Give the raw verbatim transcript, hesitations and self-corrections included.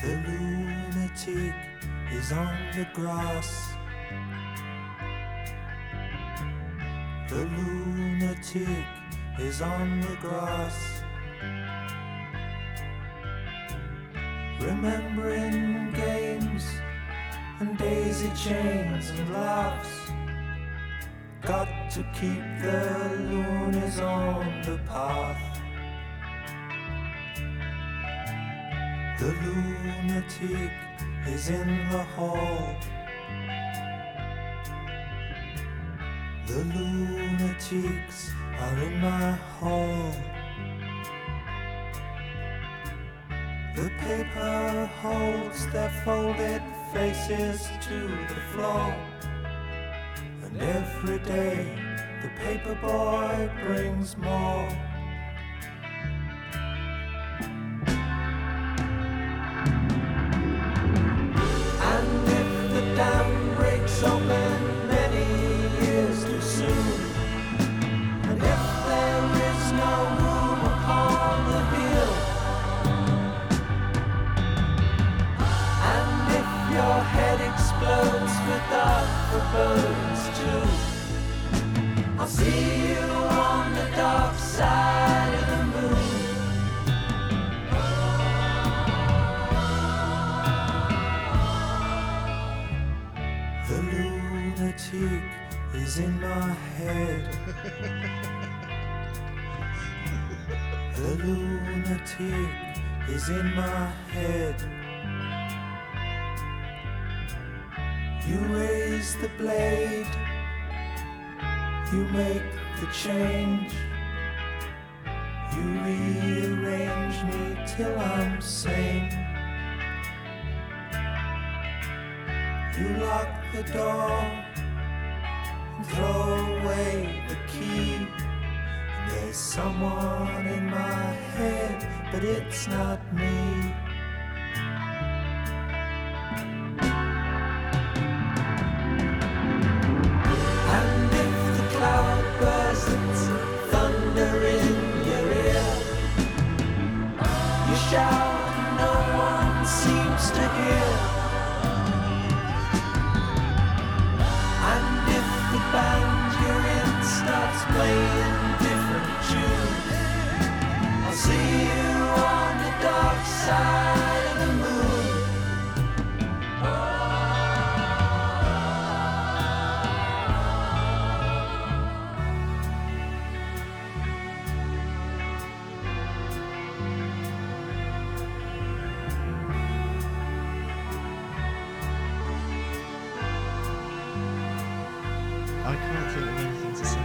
The lunatic is on the grass. The lunatic is on the grass. Remembering games and daisy chains and laughs. Got to keep the loonies on the path. The lunatic is in the hall. The lunatics are in my hall. The paper holds their folded faces to the floor. And every day the paper boy brings more. And if the dam breaks open many years too soon, and if there is no room upon the hill, and if your head explodes with dark bones too, I'll see you on the dark side of the moon. The lunatic is in my head. The lunatic is in my head. You raise the blade, you make the change, you rearrange me till I'm sane. You lock the door and throw away the key. And there's someone in my head, but it's not me. Bursts thunder in your ear. You shout, no one seems to hear. And if the band you're in starts playing different tunes, I'll see you on the dark side of the moon. I can't think of anything to say.